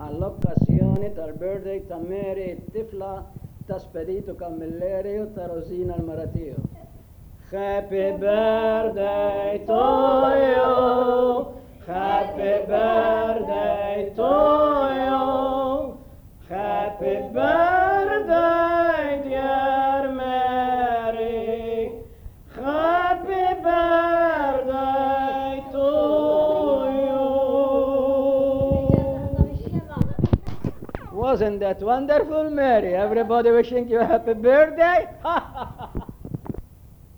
all'occasione del birthday ta Mary Tifla ta Spedito Camillerio ta Rosina il Maratio. Happy birthday to you, happy birthday to you, happy birthday dear Mary, happy birthday to you. Wasn't that wonderful, Mary? Everybody wishing you a happy birthday?